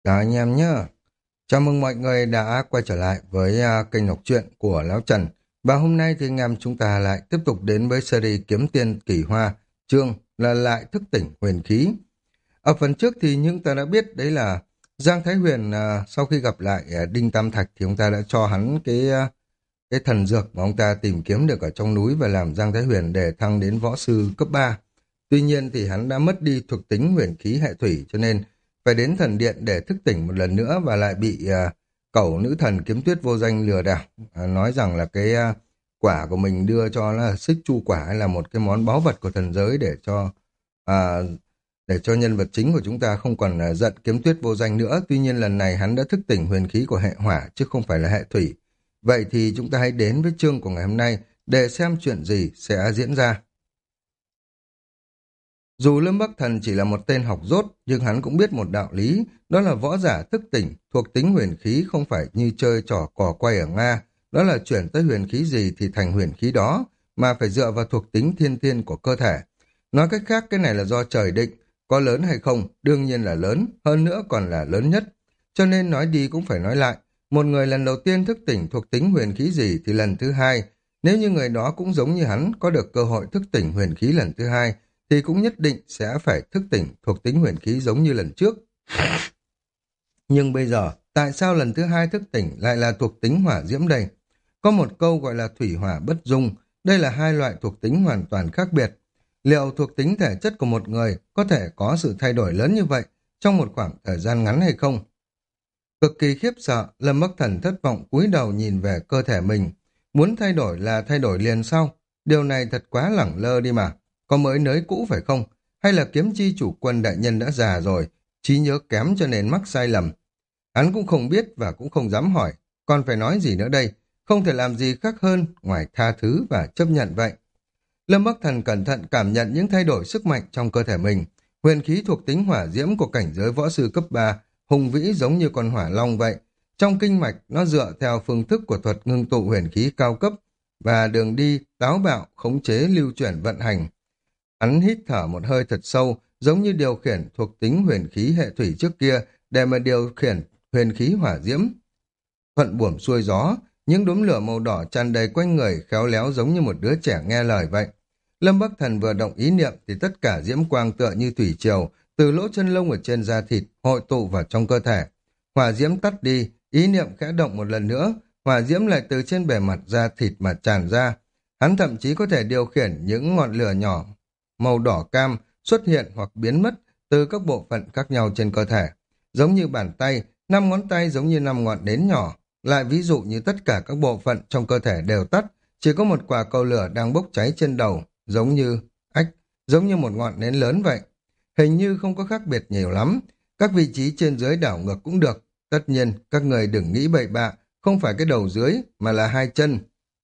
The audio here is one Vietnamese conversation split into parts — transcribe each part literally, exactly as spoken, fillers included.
Chào anh em nhé. Chào mừng mọi người đã quay trở lại với à, kênh đọc truyện của Lão Trần. Và hôm nay thì anh em chúng ta lại tiếp tục đến với series Kiếm Tiên Kỳ Hoa, chương là lại thức tỉnh huyền khí. Ở phần trước thì những ta đã biết đấy là Giang Thái Huyền à, sau khi gặp lại à, Đinh Tam Thạch thì ông ta đã cho hắn cái à, cái thần dược mà ông ta tìm kiếm được ở trong núi và làm Giang Thái Huyền để thăng đến võ sư cấp ba. Tuy nhiên thì hắn đã mất đi thuộc tính huyền khí hệ thủy cho nên phải đến thần điện để thức tỉnh một lần nữa và lại bị à, cẩu nữ thần kiếm tuyết vô danh lừa đảo. À, nói rằng là cái à, quả của mình đưa cho là xích chu quả hay là một cái món báu vật của thần giới để cho à, để cho nhân vật chính của chúng ta không còn à, giận kiếm tuyết vô danh nữa. Tuy nhiên lần này hắn đã thức tỉnh huyền khí của hệ hỏa chứ không phải là hệ thủy. Vậy thì chúng ta hãy đến với chương của ngày hôm nay để xem chuyện gì sẽ diễn ra. Dù Lâm Bắc Thần chỉ là một tên học dốt, nhưng hắn cũng biết một đạo lý, đó là võ giả thức tỉnh, thuộc tính huyền khí không phải như chơi trò cò quay ở Nga, đó là chuyển tới huyền khí gì thì thành huyền khí đó, mà phải dựa vào thuộc tính thiên thiên của cơ thể. Nói cách khác, cái này là do trời định, có lớn hay không, đương nhiên là lớn, hơn nữa còn là lớn nhất. Cho nên nói đi cũng phải nói lại, một người lần đầu tiên thức tỉnh thuộc tính huyền khí gì thì lần thứ hai, nếu như người đó cũng giống như hắn, có được cơ hội thức tỉnh huyền khí lần thứ hai, thì cũng nhất định sẽ phải thức tỉnh thuộc tính huyền khí giống như lần trước. Nhưng bây giờ, tại sao lần thứ hai thức tỉnh lại là thuộc tính hỏa diễm đây? Có một câu gọi là thủy hỏa bất dung, đây là hai loại thuộc tính hoàn toàn khác biệt. Liệu thuộc tính thể chất của một người có thể có sự thay đổi lớn như vậy trong một khoảng thời gian ngắn hay không? Cực kỳ khiếp sợ, Lâm Bắc Thần thất vọng cúi đầu nhìn về cơ thể mình. Muốn thay đổi là thay đổi liền sau. Điều này thật quá lẳng lơ đi mà. Có mới nới cũ phải không? Hay là kiếm chi chủ quân đại nhân đã già rồi, trí nhớ kém cho nên mắc sai lầm? Hắn cũng không biết và cũng không dám hỏi. Còn phải nói gì nữa đây? Không thể làm gì khác hơn ngoài tha thứ và chấp nhận vậy. Lâm Bắc Thần cẩn thận cảm nhận những thay đổi sức mạnh trong cơ thể mình. Huyền khí thuộc tính hỏa diễm của cảnh giới võ sư cấp ba, hùng vĩ giống như con hỏa long vậy. Trong kinh mạch, nó dựa theo phương thức của thuật ngưng tụ huyền khí cao cấp và đường đi, táo bạo, khống chế, lưu chuyển vận hành. Hắn hít thở một hơi thật sâu, giống như điều khiển thuộc tính huyền khí hệ thủy trước kia để mà điều khiển huyền khí hỏa diễm. Thuận buồm xuôi gió, những đốm lửa màu đỏ tràn đầy quanh người khéo léo giống như một đứa trẻ nghe lời vậy. Lâm Bắc Thần vừa động ý niệm thì tất cả diễm quang tựa như thủy triều, từ lỗ chân lông ở trên da thịt hội tụ vào trong cơ thể. Hỏa diễm tắt đi, ý niệm khẽ động một lần nữa, hỏa diễm lại từ trên bề mặt da thịt mà tràn ra. Hắn thậm chí có thể điều khiển những ngọn lửa nhỏ màu đỏ cam xuất hiện hoặc biến mất từ các bộ phận khác nhau trên cơ thể. Giống như bàn tay, năm ngón tay giống như năm ngọn nến nhỏ, lại ví dụ như tất cả các bộ phận trong cơ thể đều tắt, chỉ có một quả cầu lửa đang bốc cháy trên đầu, giống như ách, giống như một ngọn nến lớn vậy. Hình như không có khác biệt nhiều lắm, các vị trí trên dưới đảo ngược cũng được. Tất nhiên, các người đừng nghĩ bậy bạ, không phải cái đầu dưới, mà là hai chân.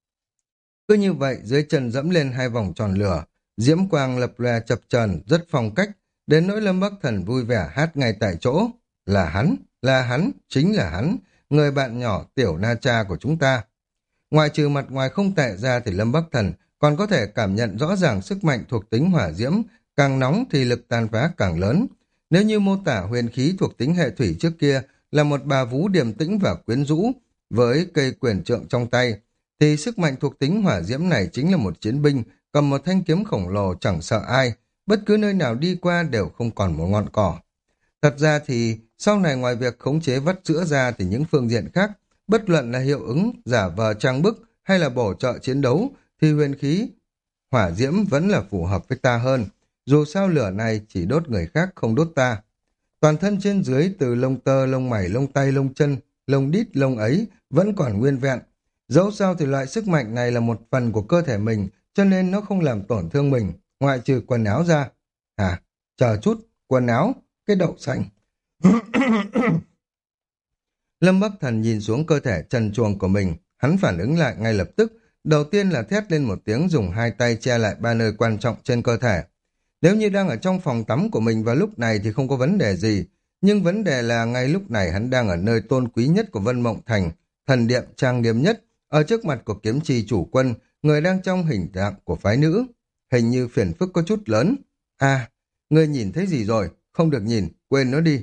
Cứ như vậy, dưới chân dẫm lên hai vòng tròn lửa, diễm quang lập lòe chập chờn rất phong cách, đến nỗi Lâm Bắc Thần vui vẻ hát ngay tại chỗ. Là hắn, là hắn, chính là hắn, người bạn nhỏ tiểu na cha của chúng ta. Ngoài trừ mặt ngoài không tệ ra thì Lâm Bắc Thần còn có thể cảm nhận rõ ràng sức mạnh thuộc tính hỏa diễm, càng nóng thì lực tàn phá càng lớn. Nếu như mô tả huyền khí thuộc tính hệ thủy trước kia là một bà vú điềm tĩnh và quyến rũ với cây quyền trượng trong tay, thì sức mạnh thuộc tính hỏa diễm này chính là một chiến binh cầm một thanh kiếm khổng lồ chẳng sợ ai, bất cứ nơi nào đi qua đều không còn một ngọn cỏ. Thật ra thì sau này ngoài việc khống chế vắt sữa ra thì những phương diện khác, bất luận là hiệu ứng, giả vờ trang bức hay là bổ trợ chiến đấu, thì huyền khí hỏa diễm vẫn là phù hợp với ta hơn. Dù sao lửa này chỉ đốt người khác không đốt ta. Toàn thân trên dưới từ lông tơ, lông mày, lông tay, lông chân, lông đít, lông ấy vẫn còn nguyên vẹn. Dẫu sao thì loại sức mạnh này là một phần của cơ thể mình, cho nên nó không làm tổn thương mình, ngoại trừ quần áo ra. À, chờ chút, quần áo, cái đậu xanh. Lâm Bắc Thần nhìn xuống cơ thể trần truồng của mình, hắn phản ứng lại ngay lập tức, đầu tiên là thét lên một tiếng dùng hai tay che lại ba nơi quan trọng trên cơ thể. Nếu như đang ở trong phòng tắm của mình vào lúc này thì không có vấn đề gì, nhưng vấn đề là ngay lúc này hắn đang ở nơi tôn quý nhất của Vân Mộng Thành, thần điện trang nghiêm nhất, ở trước mặt của kiếm trì chủ quân, người đang trong hình dạng của phái nữ. Hình như phiền phức có chút lớn. À, ngươi nhìn thấy gì rồi? Không được nhìn, quên nó đi.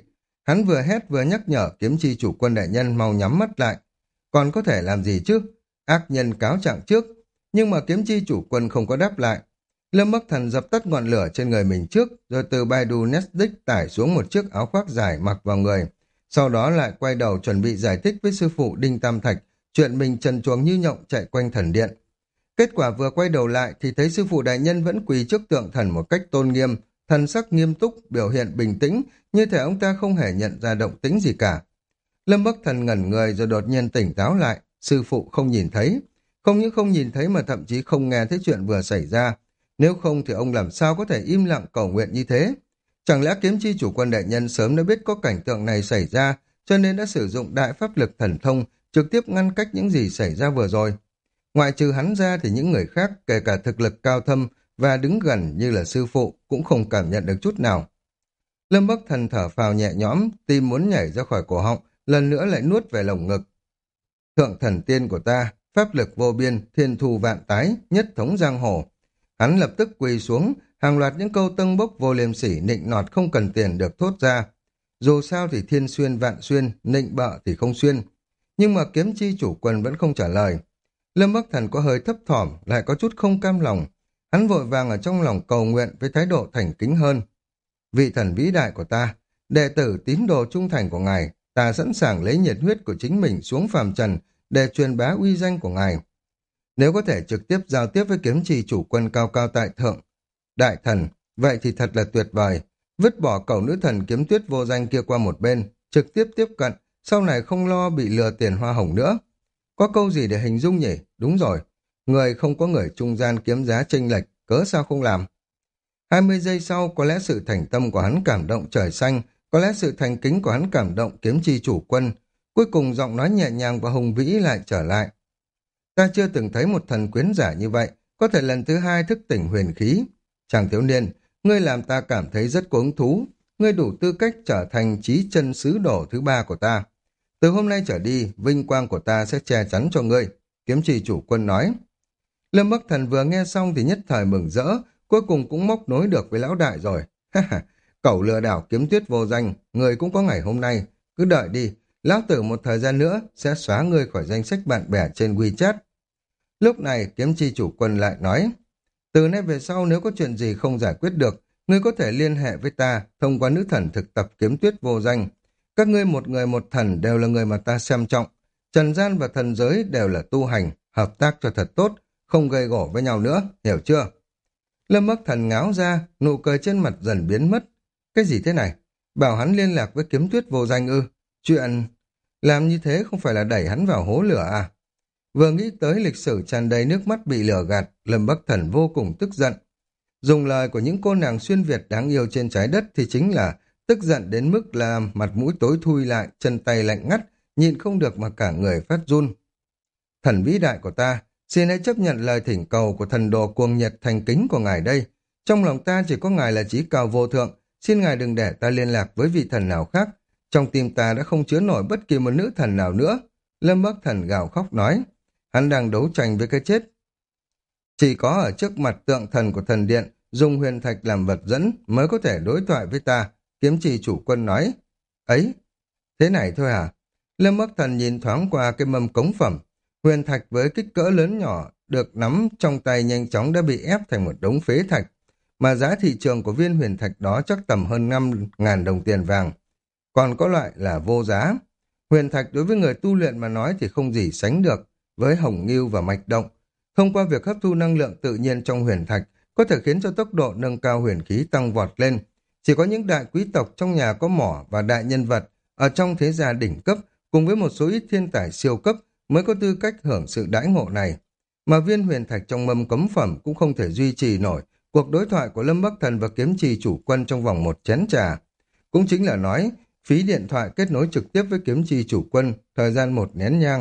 Hắn vừa hét vừa nhắc nhở kiếm chi chủ quân đại nhân mau nhắm mắt lại. Còn có thể làm gì chứ? Ác nhân cáo trạng trước. Nhưng mà kiếm chi chủ quân không có đáp lại. Lâm Bắc Thần dập tắt ngọn lửa trên người mình trước, rồi từ Baidu Netflix tải xuống một chiếc áo khoác dài mặc vào người. Sau đó lại quay đầu chuẩn bị giải thích với sư phụ Đinh Tam Thạch chuyện mình trần truồng như nhộng chạy quanh thần điện. Kết quả vừa quay đầu lại thì thấy sư phụ đại nhân vẫn quỳ trước tượng thần một cách tôn nghiêm, thần sắc nghiêm túc, biểu hiện bình tĩnh, như thể ông ta không hề nhận ra động tĩnh gì cả. Lâm Bắc Thần ngẩn người rồi đột nhiên tỉnh táo lại, sư phụ không nhìn thấy. Không những không nhìn thấy mà thậm chí không nghe thấy chuyện vừa xảy ra. Nếu không thì ông làm sao có thể im lặng cầu nguyện như thế? Chẳng lẽ kiếm chi chủ quân đại nhân sớm đã biết có cảnh tượng này xảy ra, cho nên đã sử dụng đại pháp lực thần thông, trực tiếp ngăn cách những gì xảy ra vừa rồi? Ngoại trừ hắn ra thì những người khác, kể cả thực lực cao thâm và đứng gần như là sư phụ, cũng không cảm nhận được chút nào. Lâm Bắc Thần thở phào nhẹ nhõm, tim muốn nhảy ra khỏi cổ họng, lần nữa lại nuốt về lồng ngực. Thượng thần tiên của ta, pháp lực vô biên, thiên thu vạn tái, nhất thống giang hồ. Hắn lập tức quỳ xuống, hàng loạt những câu tâng bốc vô liêm sỉ nịnh nọt không cần tiền được thốt ra. Dù sao thì thiên xuyên vạn xuyên, nịnh bợ thì không xuyên. Nhưng mà kiếm chi chủ quân vẫn không trả lời. Lâm Bắc Thần có hơi thấp thỏm, lại có chút không cam lòng. Hắn vội vàng ở trong lòng cầu nguyện với thái độ thành kính hơn. Vị thần vĩ đại của ta, đệ tử tín đồ trung thành của ngài, ta sẵn sàng lấy nhiệt huyết của chính mình xuống phàm trần để truyền bá uy danh của ngài. Nếu có thể trực tiếp giao tiếp với kiếm trì chủ quân cao cao tại thượng, đại thần, vậy thì thật là tuyệt vời. Vứt bỏ cẩu nữ thần kiếm tuyết vô danh kia qua một bên, trực tiếp tiếp cận, sau này không lo bị lừa tiền hoa hồng nữa. Có câu gì để hình dung nhỉ? Đúng rồi, người không có người trung gian kiếm giá chênh lệch, cớ sao không làm? Hai mươi giây sau, có lẽ sự thành tâm của hắn cảm động trời xanh, có lẽ sự thành kính của hắn cảm động kiếm chi chủ quân. Cuối cùng giọng nói nhẹ nhàng và hùng vĩ lại trở lại. Ta chưa từng thấy một thần quyến giả như vậy, có thể lần thứ hai thức tỉnh huyền khí. Chàng thiếu niên, ngươi làm ta cảm thấy rất có hứng thú. Ngươi đủ tư cách trở thành chí chân sứ đồ thứ ba của ta. Từ hôm nay trở đi, vinh quang của ta sẽ che chắn cho ngươi, kiếm trì chủ quân nói. Lâm Bắc Thần vừa nghe xong thì nhất thời mừng rỡ, cuối cùng cũng móc nối được với lão đại rồi. Cẩu lừa đảo kiếm tuyết vô danh, người cũng có ngày hôm nay. Cứ đợi đi, lão tử một thời gian nữa sẽ xóa ngươi khỏi danh sách bạn bè trên WeChat. Lúc này kiếm chi chủ quân lại nói, từ nay về sau nếu có chuyện gì không giải quyết được, ngươi có thể liên hệ với ta thông qua nữ thần thực tập kiếm tuyết vô danh. Các ngươi một người một thần đều là người mà ta xem trọng. Trần gian và thần giới đều là tu hành, hợp tác cho thật tốt, không gây gổ với nhau nữa, hiểu chưa? Lâm Bắc Thần ngáo ra, nụ cười trên mặt dần biến mất. Cái gì thế này? Bảo hắn liên lạc với kiếm tuyết vô danh ư? Chuyện... Làm như thế không phải là đẩy hắn vào hố lửa à? Vừa nghĩ tới lịch sử tràn đầy nước mắt bị lừa gạt, Lâm Bắc Thần vô cùng tức giận. Dùng lời của những cô nàng xuyên Việt đáng yêu trên trái đất thì chính là tức giận đến mức là mặt mũi tối thui lại, chân tay lạnh ngắt, nhịn không được mà cả người phát run. Thần vĩ đại của ta, xin hãy chấp nhận lời thỉnh cầu của thần đồ cuồng nhiệt thành kính của ngài đây. Trong lòng ta chỉ có ngài là chí cao vô thượng, xin ngài đừng để ta liên lạc với vị thần nào khác. Trong tim ta đã không chứa nổi bất kỳ một nữ thần nào nữa. Lâm Bắc Thần gào khóc nói, hắn đang đấu tranh với cái chết. Chỉ có ở trước mặt tượng thần của thần điện, dùng huyền thạch làm vật dẫn mới có thể đối thoại với ta, kiếm trì chủ quân nói. Ấy, thế này thôi à? Lâm Bắc Thần nhìn thoáng qua cái mâm cống phẩm. Huyền thạch với kích cỡ lớn nhỏ được nắm trong tay nhanh chóng đã bị ép thành một đống phế thạch, mà giá thị trường của viên huyền thạch đó chắc tầm hơn năm ngàn đồng tiền vàng. Còn có loại là vô giá. Huyền thạch đối với người tu luyện mà nói thì không gì sánh được với hồng ngưu và mạch động. Thông qua việc hấp thu năng lượng tự nhiên trong huyền thạch có thể khiến cho tốc độ nâng cao huyền khí tăng vọt lên. Chỉ có những đại quý tộc trong nhà có mỏ và đại nhân vật ở trong thế gia đỉnh cấp cùng với một số ít thiên tài siêu cấp mới có tư cách hưởng sự đãi ngộ này. Mà viên huyền thạch trong mâm cấm phẩm cũng không thể duy trì nổi cuộc đối thoại của Lâm Bắc Thần và kiếm trì chủ quân trong vòng một chén trà. Cũng chính là nói, phí điện thoại kết nối trực tiếp với kiếm trì chủ quân thời gian một nén nhang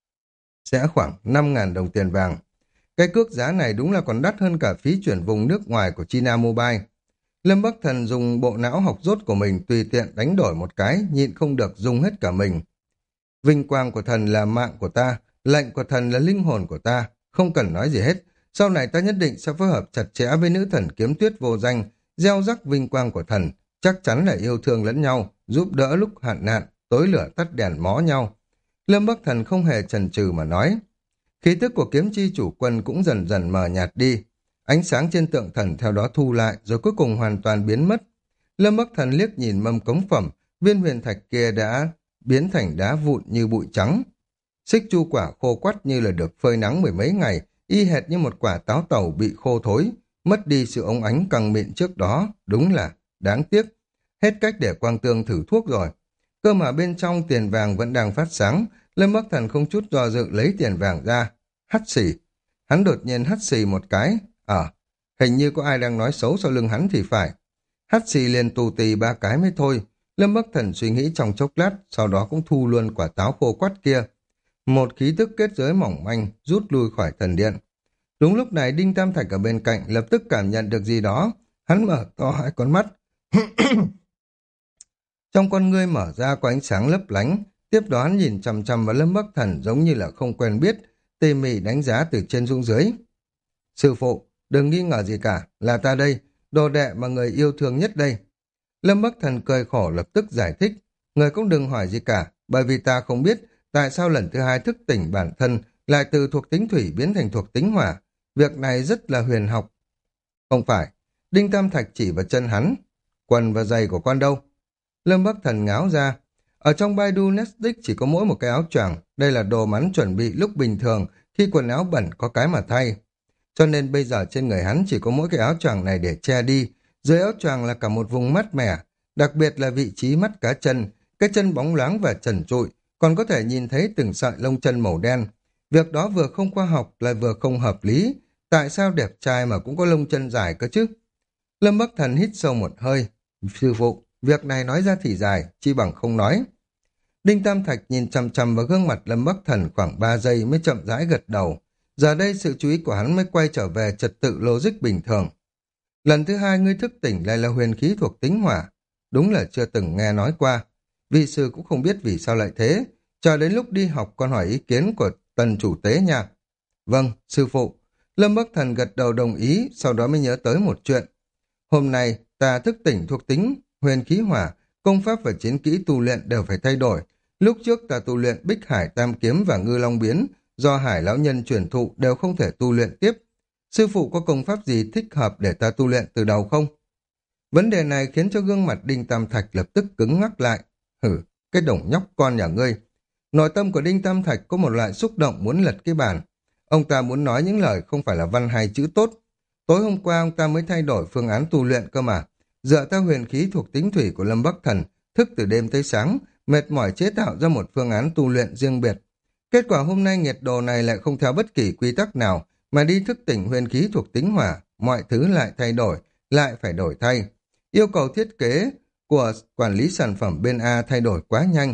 sẽ khoảng năm ngàn đồng tiền vàng. Cái cước giá này đúng là còn đắt hơn cả phí chuyển vùng nước ngoài của China Mobile. Lâm Bắc Thần dùng bộ não học rốt của mình tùy tiện đánh đổi một cái, nhịn không được dùng hết cả mình. Vinh quang của thần là mạng của ta, lệnh của thần là linh hồn của ta, không cần nói gì hết. Sau này ta nhất định sẽ phối hợp chặt chẽ với nữ thần kiếm tuyết vô danh, gieo rắc vinh quang của thần, chắc chắn là yêu thương lẫn nhau, giúp đỡ lúc hạn nạn, tối lửa tắt đèn mó nhau. Lâm Bắc Thần không hề chần chừ mà nói. Khí tức của kiếm chi chủ quân cũng dần dần mờ nhạt đi. Ánh sáng trên tượng thần theo đó thu lại rồi cuối cùng hoàn toàn biến mất. Lâm Bắc Thần liếc nhìn mâm cống phẩm, viên huyền thạch kia đã biến thành đá vụn như bụi trắng. Xích chu quả khô quắt như là được phơi nắng mười mấy ngày, y hệt như một quả táo tàu bị khô thối, mất đi sự óng ánh căng mịn trước đó, đúng là đáng tiếc. Hết cách để Quang Tương thử thuốc rồi. Cơ mà bên trong tiền vàng vẫn đang phát sáng, Lâm Bắc Thần không chút do dự lấy tiền vàng ra, hắt xì. Hắn đột nhiên hắt xì một cái, ở, à, hình như có ai đang nói xấu sau lưng hắn thì phải. Hắt xì liền tù tì ba cái mới thôi. Lâm Bắc Thần suy nghĩ trong chốc lát, sau đó cũng thu luôn quả táo khô quắt kia. Một khí tức kết giới mỏng manh rút lui khỏi thần điện. Đúng lúc này Đinh Tam Thạch ở bên cạnh lập tức cảm nhận được gì đó. Hắn mở to hai con mắt. Trong con ngươi mở ra có ánh sáng lấp lánh. Tiếp đó hắn nhìn chằm chằm vào Lâm Bắc Thần giống như là không quen biết, tỉ mỉ đánh giá từ trên xuống dưới. Sư phụ, đừng nghi ngờ gì cả, là ta đây, đồ đệ mà người yêu thương nhất đây. Lâm Bắc Thần cười khổ lập tức giải thích. Người cũng đừng hỏi gì cả, bởi vì ta không biết tại sao lần thứ hai thức tỉnh bản thân lại từ thuộc tính thủy biến thành thuộc tính hỏa. Việc này rất là huyền học. Không phải, Đinh Tam Thạch chỉ vào chân hắn. Quần và giày của con đâu? Lâm Bắc Thần ngáo ra. Ở trong Baidu Netflix chỉ có mỗi một cái áo choàng. Đây là đồ mắn chuẩn bị lúc bình thường khi quần áo bẩn có cái mà thay. Cho nên bây giờ trên người hắn chỉ có mỗi cái áo choàng này để che đi. Dưới áo choàng là cả một vùng mát mẻ, đặc biệt là vị trí mắt cá chân, cái chân bóng loáng và trần trụi, còn có thể nhìn thấy từng sợi lông chân màu đen. Việc đó vừa không khoa học lại vừa không hợp lý. Tại sao đẹp trai mà cũng có lông chân dài cơ chứ? Lâm Bắc Thần hít sâu một hơi. Sư phụ, việc này nói ra thì dài, chi bằng không nói. Đinh Tam Thạch nhìn chằm chằm vào gương mặt Lâm Bắc Thần khoảng ba giây mới chậm rãi gật đầu. Giờ đây sự chú ý của hắn mới quay trở về trật tự logic bình thường. Lần thứ hai ngươi thức tỉnh lại là huyền khí thuộc tính hỏa. Đúng là chưa từng nghe nói qua. Vi sư cũng không biết vì sao lại thế. Chờ đến lúc đi học con hỏi ý kiến của Tần chủ tế nha. Vâng, sư phụ. Lâm Bắc Thần gật đầu đồng ý, sau đó mới nhớ tới một chuyện. Hôm nay ta thức tỉnh thuộc tính huyền khí hỏa, công pháp và chiến kỹ tu luyện đều phải thay đổi. Lúc trước ta tu luyện Bích Hải Tam Kiếm và Ngư Long Biến, do Hải lão nhân truyền thụ đều không thể tu luyện tiếp. Sư phụ có công pháp gì thích hợp để ta tu luyện từ đầu không? Vấn đề này khiến cho gương mặt Đinh Tam Thạch lập tức cứng ngắc lại. Hử, cái đồng nhóc con nhà ngươi. Nội tâm của Đinh Tam Thạch có một loại xúc động muốn lật cái bàn. Ông ta muốn nói những lời không phải là văn hay chữ tốt. Tối hôm qua ông ta mới thay đổi phương án tu luyện cơ mà. Dựa theo huyền khí thuộc tính thủy của Lâm Bắc Thần, thức từ đêm tới sáng, mệt mỏi chế tạo ra một phương án tu luyện riêng biệt. Kết quả hôm nay nghiệt đồ này lại không theo bất kỳ quy tắc nào, mà đi thức tỉnh huyền khí thuộc tính hỏa, mọi thứ lại thay đổi, lại phải đổi thay. Yêu cầu thiết kế của quản lý sản phẩm bên A thay đổi quá nhanh.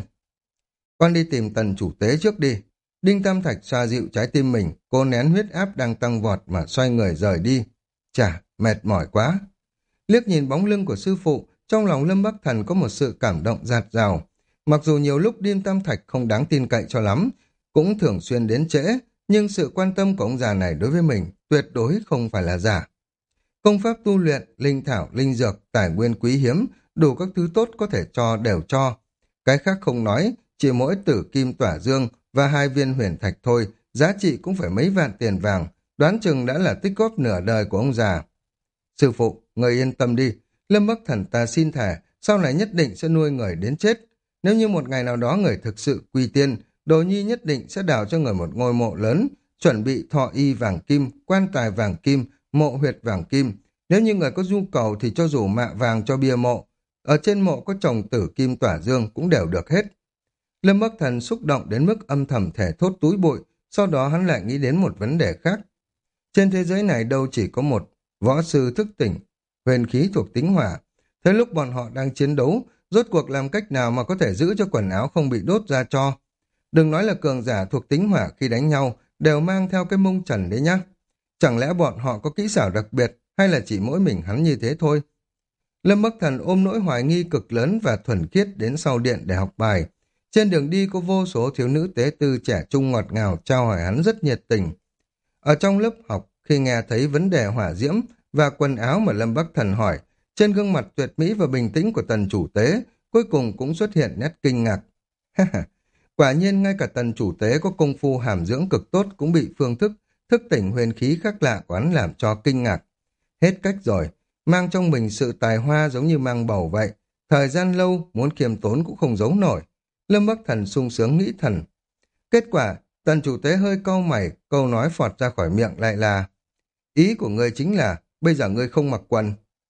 Con đi tìm Tần chủ tế trước đi. Đinh Tam Thạch xoa dịu trái tim mình, cô nén huyết áp đang tăng vọt mà xoay người rời đi. Chà, mệt mỏi quá. Liếc nhìn bóng lưng của sư phụ, trong lòng Lâm Bắc Thần có một sự cảm động dạt dào. Mặc dù nhiều lúc Đinh Tam Thạch không đáng tin cậy cho lắm, cũng thường xuyên đến trễ, nhưng sự quan tâm của ông già này đối với mình tuyệt đối không phải là giả. Công pháp tu luyện, linh thảo, linh dược, tài nguyên quý hiếm, đủ các thứ tốt có thể cho đều cho. Cái khác không nói, chỉ mỗi tử kim tỏa dương và hai viên huyền thạch thôi, giá trị cũng phải mấy vạn tiền vàng, đoán chừng đã là tích góp nửa đời của ông già. Sư phụ, người yên tâm đi, Lâm Bắc Thần ta xin thề, sau này nhất định sẽ nuôi người đến chết. Nếu như một ngày nào đó người thực sự quy tiên, Đồ Nhi nhất định sẽ đào cho người một ngôi mộ lớn, chuẩn bị thọ y vàng kim, quan tài vàng kim, mộ huyệt vàng kim. Nếu như người có nhu cầu thì cho dù mạ vàng cho bia mộ, ở trên mộ có trồng tử kim tỏa dương cũng đều được hết. Lâm Bắc Thần xúc động đến mức âm thầm thể thốt túi bụi, sau đó hắn lại nghĩ đến một vấn đề khác. Trên thế giới này đâu chỉ có một võ sư thức tỉnh, huyền khí thuộc tính hỏa. Thế lúc bọn họ đang chiến đấu, rốt cuộc làm cách nào mà có thể giữ cho quần áo không bị đốt ra tro? Đừng nói là cường giả thuộc tính hỏa khi đánh nhau đều mang theo cái mông trần đấy nhá. Chẳng lẽ bọn họ có kỹ xảo đặc biệt hay là chỉ mỗi mình hắn như thế thôi? Lâm Bắc Thần ôm nỗi hoài nghi cực lớn và thuần khiết đến sau điện để học bài. Trên đường đi có vô số thiếu nữ tế tư trẻ trung ngọt ngào trao hỏi hắn rất nhiệt tình. Ở trong lớp học, khi nghe thấy vấn đề hỏa diễm và quần áo mà Lâm Bắc Thần hỏi, trên gương mặt tuyệt mỹ và bình tĩnh của Tần chủ tế cuối cùng cũng xuất hiện nét kinh ngạc. Quả nhiên ngay cả tần chủ tế có công phu hàm dưỡng cực tốt cũng bị phương thức thức tỉnh huyền khí khác lạ của hắn làm cho kinh ngạc. Hết cách rồi, mang trong mình sự tài hoa giống như mang bầu vậy. Thời gian lâu, muốn khiêm tốn cũng không giấu nổi. Lâm Bắc Thần sung sướng nghĩ thầm. Kết quả, tần chủ tế hơi cau mày, câu nói phọt ra khỏi miệng lại là: ý của ngươi chính là, bây giờ ngươi không mặc quần.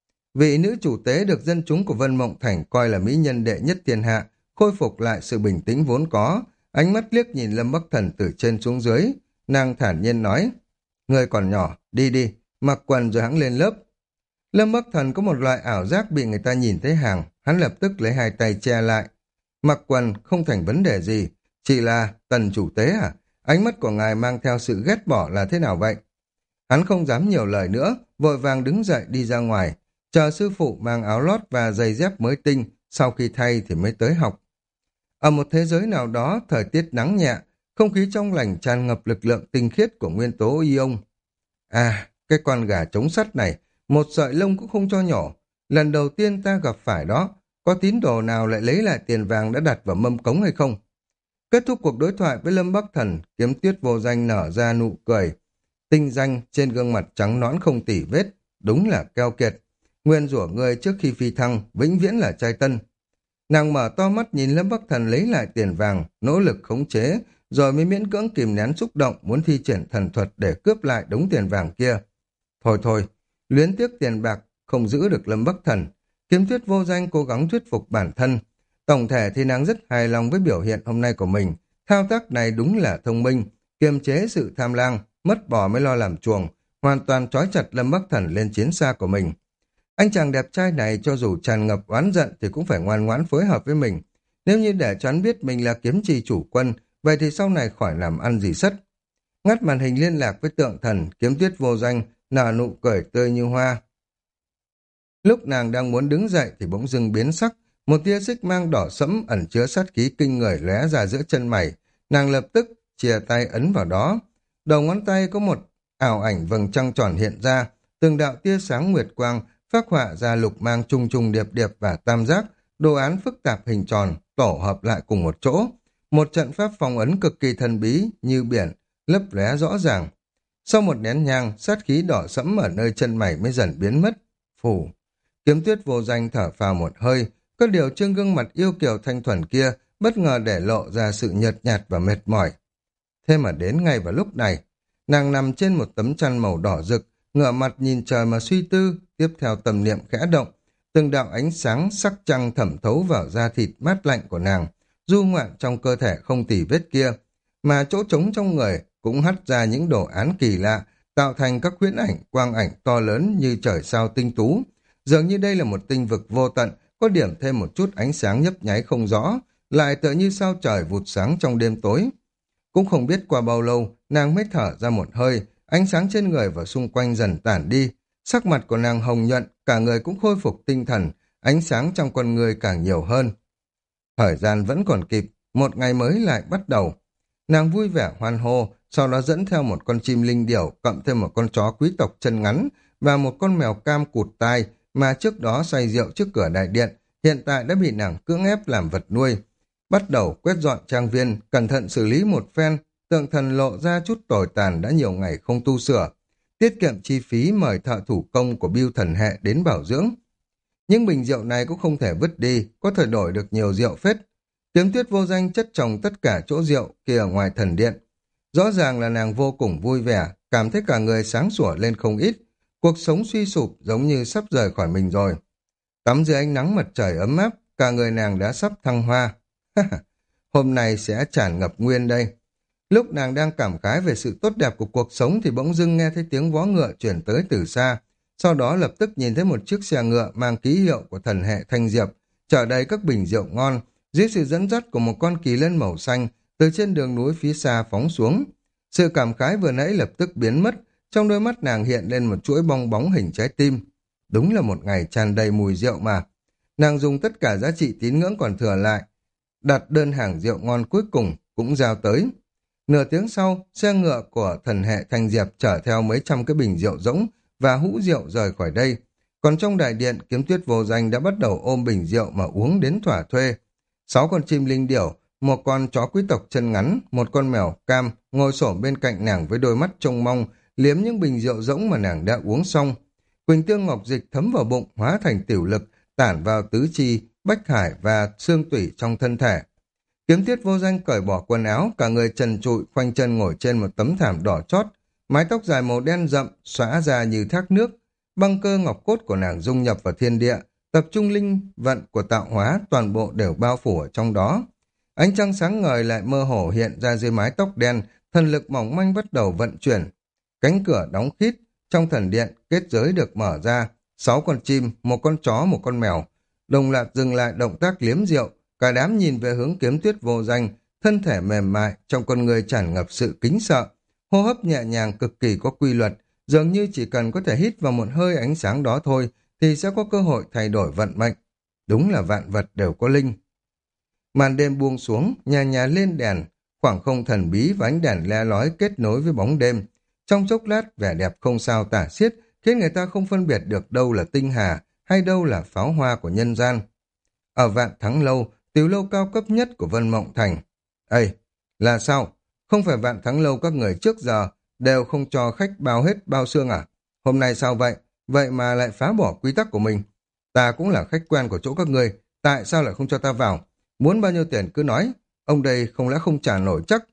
Vị nữ chủ tế được dân chúng của Vân Mộng Thành coi là mỹ nhân đệ nhất thiên hạ, khôi phục lại sự bình tĩnh vốn có, ánh mắt liếc nhìn Lâm Bắc Thần từ trên xuống dưới. Nàng thản nhiên nói: ngươi còn nhỏ, đi đi, mặc quần rồi hẵng lên lớp. Lâm Bắc Thần có một loại ảo giác bị người ta nhìn thấy hàng, hắn lập tức lấy hai tay che lại. Mặc quần không thành vấn đề gì, chỉ là tần chủ tế à? Ánh mắt của ngài mang theo sự ghét bỏ là thế nào vậy? Hắn không dám nhiều lời nữa, vội vàng đứng dậy đi ra ngoài, chờ sư phụ mang áo lót và giày dép mới tinh, sau khi thay thì mới tới học. Ở một thế giới nào đó, thời tiết nắng nhẹ, không khí trong lành tràn ngập lực lượng tinh khiết của nguyên tố ion. À, cái con gà trống sắt này, một sợi lông cũng không cho nhỏ. Lần đầu tiên ta gặp phải đó, có tín đồ nào lại lấy lại tiền vàng đã đặt vào mâm cống hay không? Kết thúc cuộc đối thoại với Lâm Bắc Thần, Kiếm Tuyết Vô Danh nở ra nụ cười. Tinh danh trên gương mặt trắng nõn không tỉ vết, đúng là keo kiệt. Nguyên rủa người trước khi phi thăng, vĩnh viễn là trai tân. Nàng mở to mắt nhìn Lâm Bắc Thần lấy lại tiền vàng, nỗ lực khống chế, rồi mới miễn cưỡng kìm nén xúc động muốn thi triển thần thuật để cướp lại đống tiền vàng kia. Thôi thôi, luyến tiếc tiền bạc, không giữ được Lâm Bắc Thần. Kiếm Tuyết Vô Danh cố gắng thuyết phục bản thân. Tổng thể thì nàng rất hài lòng với biểu hiện hôm nay của mình. Thao tác này đúng là thông minh, kiềm chế sự tham lang, mất bò mới lo làm chuồng, hoàn toàn trói chặt Lâm Bắc Thần lên chiến xa của mình. Anh chàng đẹp trai này cho dù tràn ngập oán giận thì cũng phải ngoan ngoãn phối hợp với mình. Nếu như để cho hắn biết mình là kiếm trì chủ quân, vậy thì sau này khỏi làm ăn gì sất. Ngắt màn hình liên lạc với tượng thần, Kiếm Tuyết Vô Danh nở nụ cười tươi như hoa. Lúc nàng đang muốn đứng dậy thì bỗng dưng biến sắc, một tia xích mang đỏ sẫm ẩn chứa sát khí kinh người lóe ra giữa chân mày. Nàng lập tức chìa tay ấn vào đó. Đầu ngón tay có một ảo ảnh vầng trăng tròn hiện ra, từng đạo tia sáng nguyệt quang phác họa ra lục mang trùng trùng điệp điệp và tam giác, đồ án phức tạp hình tròn tổ hợp lại cùng một chỗ. Một trận pháp phong ấn cực kỳ thần bí như biển, lấp lóe rõ ràng. Sau một nén nhang, sát khí đỏ sẫm ở nơi chân mày mới dần biến mất. Phủ. Kiếm Tuyết Vô Danh thở phào một hơi, có điều trên gương mặt yêu kiều thanh thuần kia bất ngờ để lộ ra sự nhợt nhạt và mệt mỏi. Thế mà đến ngay vào lúc này, nàng nằm trên một tấm chăn màu đỏ rực, ngửa mặt nhìn trời mà suy tư, tiếp theo tâm niệm khẽ động, từng đạo ánh sáng sắc trăng thẩm thấu vào da thịt mát lạnh của nàng, du ngoạn trong cơ thể không tì vết kia, mà chỗ trống trong người cũng hắt ra những đồ án kỳ lạ, tạo thành các huyễn ảnh, quang ảnh to lớn như trời sao tinh tú. Dường như đây là một tinh vực vô tận, có điểm thêm một chút ánh sáng nhấp nháy không rõ, lại tựa như sao trời vụt sáng trong đêm tối. Cũng không biết qua bao lâu, nàng mới thở ra một hơi, ánh sáng trên người và xung quanh dần tản đi. Sắc mặt của nàng hồng nhuận, cả người cũng khôi phục tinh thần, ánh sáng trong con người càng nhiều hơn. Thời gian vẫn còn kịp, một ngày mới lại bắt đầu. Nàng vui vẻ hoan hô, sau đó dẫn theo một con chim linh điểu, cộng thêm một con chó quý tộc chân ngắn và một con mèo cam cụt tai mà trước đó say rượu trước cửa đại điện, hiện tại đã bị nàng cưỡng ép làm vật nuôi. Bắt đầu quét dọn trang viên, cẩn thận xử lý một phen, tượng thần lộ ra chút tồi tàn đã nhiều ngày không tu sửa. Tiết kiệm chi phí mời thợ thủ công của Bưu Thần Hệ đến bảo dưỡng. Nhưng bình rượu này cũng không thể vứt đi, có thể đổi được nhiều rượu phết. Kiếm Tuyết Vô Danh chất chồng tất cả chỗ rượu kia ở ngoài thần điện. Rõ ràng là nàng vô cùng vui vẻ, cảm thấy cả người sáng sủa lên không ít. Cuộc sống suy sụp giống như sắp rời khỏi mình rồi. Tắm dưới ánh nắng mặt trời ấm áp, cả người nàng đã sắp thăng hoa. Hôm nay sẽ tràn ngập nguyên đây. Lúc nàng đang cảm khái về sự tốt đẹp của cuộc sống thì bỗng dưng nghe thấy tiếng vó ngựa chuyển tới từ xa. Sau đó lập tức nhìn thấy một chiếc xe ngựa mang ký hiệu của thần hệ Thanh Diệp, chở đầy các bình rượu ngon, dưới sự dẫn dắt của một con kỳ lân màu xanh, từ trên đường núi phía xa phóng xuống. Sự cảm khái vừa nãy lập tức biến mất, trong đôi mắt nàng hiện lên một chuỗi bong bóng hình trái tim. Đúng là một ngày tràn đầy mùi rượu mà. Nàng dùng tất cả giá trị tín ngưỡng còn thừa lại, đặt đơn hàng rượu ngon cuối cùng cũng giao tới. Nửa tiếng sau, xe ngựa của thần hệ Thanh Diệp chở theo mấy trăm cái bình rượu rỗng và hũ rượu rời khỏi đây. Còn trong đại điện, Kiếm Tuyết vô danh đã bắt đầu ôm bình rượu mà uống đến thỏa thuê. Sáu con chim linh điểu, một con chó quý tộc chân ngắn, một con mèo cam ngồi xổm bên cạnh nàng với đôi mắt trông mong, liếm những bình rượu rỗng mà nàng đã uống xong. Quỳnh tương ngọc dịch thấm vào bụng, hóa thành tiểu lực, tản vào tứ chi, bách hải và xương tủy trong thân thể. Kiếm Tuyết vô danh cởi bỏ quần áo, cả người trần trụi, khoanh chân ngồi trên một tấm thảm đỏ chót, mái tóc dài màu đen rậm, xõa ra như thác nước. Băng cơ ngọc cốt của nàng dung nhập vào thiên địa, tập trung linh vận của tạo hóa, toàn bộ đều bao phủ ở trong đó. Ánh trăng sáng ngời lại mơ hồ hiện ra dưới mái tóc đen, thần lực mỏng manh bắt đầu vận chuyển. Cánh cửa đóng khít, trong thần điện, kết giới được mở ra, sáu con chim, một con chó, một con mèo. Đồng loạt dừng lại động tác liếm rượu, cả đám nhìn về hướng Kiếm Tuyết vô danh, thân thể mềm mại, trong con người tràn ngập sự kính sợ. Hô hấp nhẹ nhàng cực kỳ có quy luật, dường như chỉ cần có thể hít vào một hơi ánh sáng đó thôi, thì sẽ có cơ hội thay đổi vận mệnh. Đúng là vạn vật đều có linh. Màn đêm buông xuống, nhà nhà lên đèn, khoảng không thần bí và ánh đèn le lói kết nối với bóng đêm. Trong chốc lát, vẻ đẹp không sao tả xiết, khiến người ta không phân biệt được đâu là tinh hà, hay đâu là pháo hoa của nhân gian. Ở Vạn Thắng Lâu, tiểu lâu cao cấp nhất của Vân Mộng Thành. Ây, là sao? Không phải Vạn Thắng Lâu các người trước giờ đều không cho khách bao hết bao xương à? Hôm nay sao vậy? Vậy mà lại phá bỏ quy tắc của mình. Ta cũng là khách quen của chỗ các người, tại sao lại không cho ta vào? Muốn bao nhiêu tiền cứ nói, ông đây không lẽ không trả nổi chắc.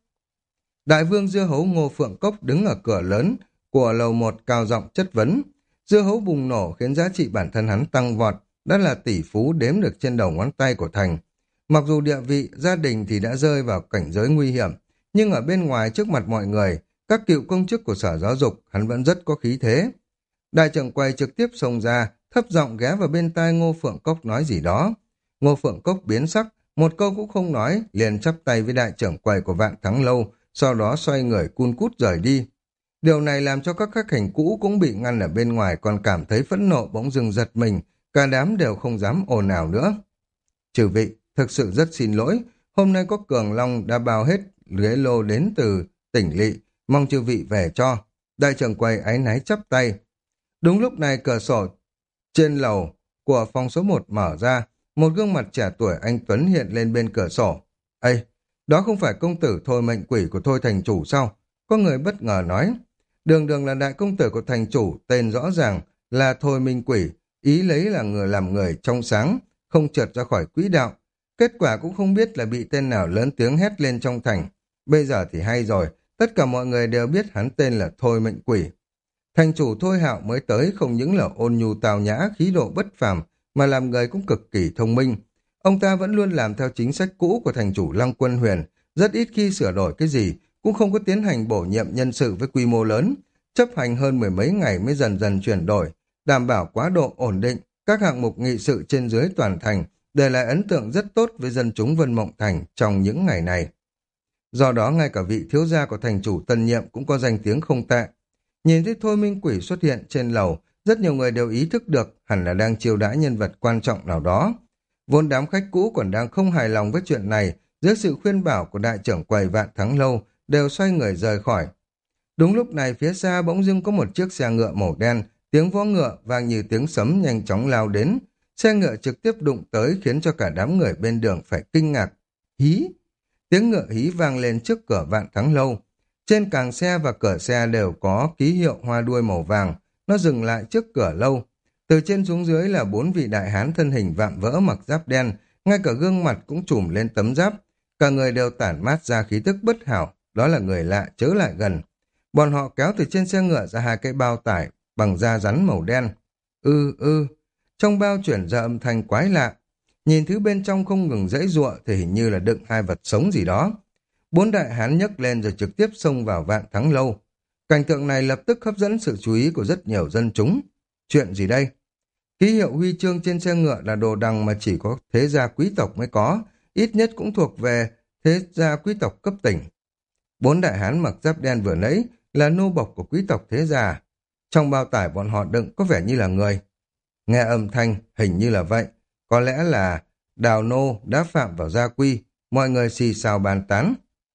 Đại vương dưa hấu Ngô Phượng Cốc đứng ở cửa lớn của lầu một cao giọng chất vấn. Dưa hấu bùng nổ khiến giá trị bản thân hắn tăng vọt, đã là tỷ phú đếm được trên đầu ngón tay của Thành. Mặc dù địa vị, gia đình thì đã rơi vào cảnh giới nguy hiểm, nhưng ở bên ngoài trước mặt mọi người, các cựu công chức của sở giáo dục, hắn vẫn rất có khí thế. Đại trưởng quầy trực tiếp xông ra, thấp giọng ghé vào bên tai Ngô Phượng Cốc nói gì đó. Ngô Phượng Cốc biến sắc, một câu cũng không nói, liền chắp tay với đại trưởng quầy của Vạn Thắng Lâu, sau đó xoay người cun cút rời đi. Điều này làm cho các khách hành cũ cũng bị ngăn ở bên ngoài, còn cảm thấy phẫn nộ bỗng dưng giật mình, cả đám đều không dám ồn ào nữa. Chư vị, thực sự rất xin lỗi, hôm nay có Cường Long đã bao hết ghế lô đến từ tỉnh lỵ, mong chư vị về cho. Đại trưởng quầy áy náy chắp tay. Đúng lúc này cửa sổ trên lầu của phòng số một mở ra, một gương mặt trẻ tuổi anh Tuấn hiện lên bên cửa sổ. Ây, đó không phải công tử Thôi Mệnh Quỷ của Thôi thành chủ sao? Có người bất ngờ nói. Đường đường là đại công tử của thành chủ, tên rõ ràng là Thôi Minh Quỷ, ý lấy là người làm người trong sáng, không trượt ra khỏi quỹ đạo. Kết quả cũng không biết là bị tên nào lớn tiếng hét lên trong thành. Bây giờ thì hay rồi, tất cả mọi người đều biết hắn tên là Thôi Mệnh Quỷ. Thành chủ Thôi Hạo mới tới không những là ôn nhu tào nhã, khí độ bất phàm, mà làm người cũng cực kỳ thông minh. Ông ta vẫn luôn làm theo chính sách cũ của thành chủ Lăng Quân Huyền, rất ít khi sửa đổi cái gì, cũng không có tiến hành bổ nhiệm nhân sự với quy mô lớn, chấp hành hơn mười mấy ngày mới dần dần chuyển đổi, đảm bảo quá độ ổn định, các hạng mục nghị sự trên dưới toàn thành, để lại ấn tượng rất tốt với dân chúng Vân Mộng Thành trong những ngày này. Do đó ngay cả vị thiếu gia của thành chủ tân nhiệm cũng có danh tiếng không tệ. Nhìn thấy Thôi Minh Quỷ xuất hiện trên lầu, rất nhiều người đều ý thức được hẳn là đang chiêu đãi nhân vật quan trọng nào đó. Vốn đám khách cũ còn đang không hài lòng với chuyện này, dưới sự khuyên bảo của đại trưởng quầy Vạn Thắng Lâu, đều xoay người rời khỏi. Đúng lúc này phía xa bỗng dưng có một chiếc xe ngựa màu đen, tiếng vó ngựa vang như tiếng sấm nhanh chóng lao đến. Xe ngựa trực tiếp đụng tới khiến cho cả đám người bên đường phải kinh ngạc. Hí! Tiếng ngựa hí vang lên trước cửa Vạn Thắng Lâu. Trên càng xe và cửa xe đều có ký hiệu hoa đuôi màu vàng, nó dừng lại trước cửa lâu. Từ trên xuống dưới là bốn vị đại hán thân hình vạm vỡ mặc giáp đen, ngay cả gương mặt cũng trùm lên tấm giáp. Cả người đều tản mát ra khí tức bất hảo, đó là người lạ chớ lại gần. Bọn họ kéo từ trên xe ngựa ra hai cái bao tải bằng da rắn màu đen. Ư ư, trong bao chuyển ra âm thanh quái lạ. Nhìn thứ bên trong không ngừng giãy giụa thì hình như là đựng hai vật sống gì đó. Bốn đại hán nhấc lên rồi trực tiếp xông vào Vạn Thắng Lâu. Cảnh tượng này lập tức hấp dẫn sự chú ý của rất nhiều dân chúng. Chuyện gì đây? Ký hiệu huy chương trên xe ngựa là đồ đằng mà chỉ có thế gia quý tộc mới có, ít nhất cũng thuộc về thế gia quý tộc cấp tỉnh. Bốn đại hán mặc giáp đen vừa nãy là nô bộc của quý tộc thế gia. Trong bao tải bọn họ đựng có vẻ như là người. Nghe âm thanh, hình như là vậy. Có lẽ là Đào Nô đã phạm vào gia quy, mọi người xì xào bàn tán.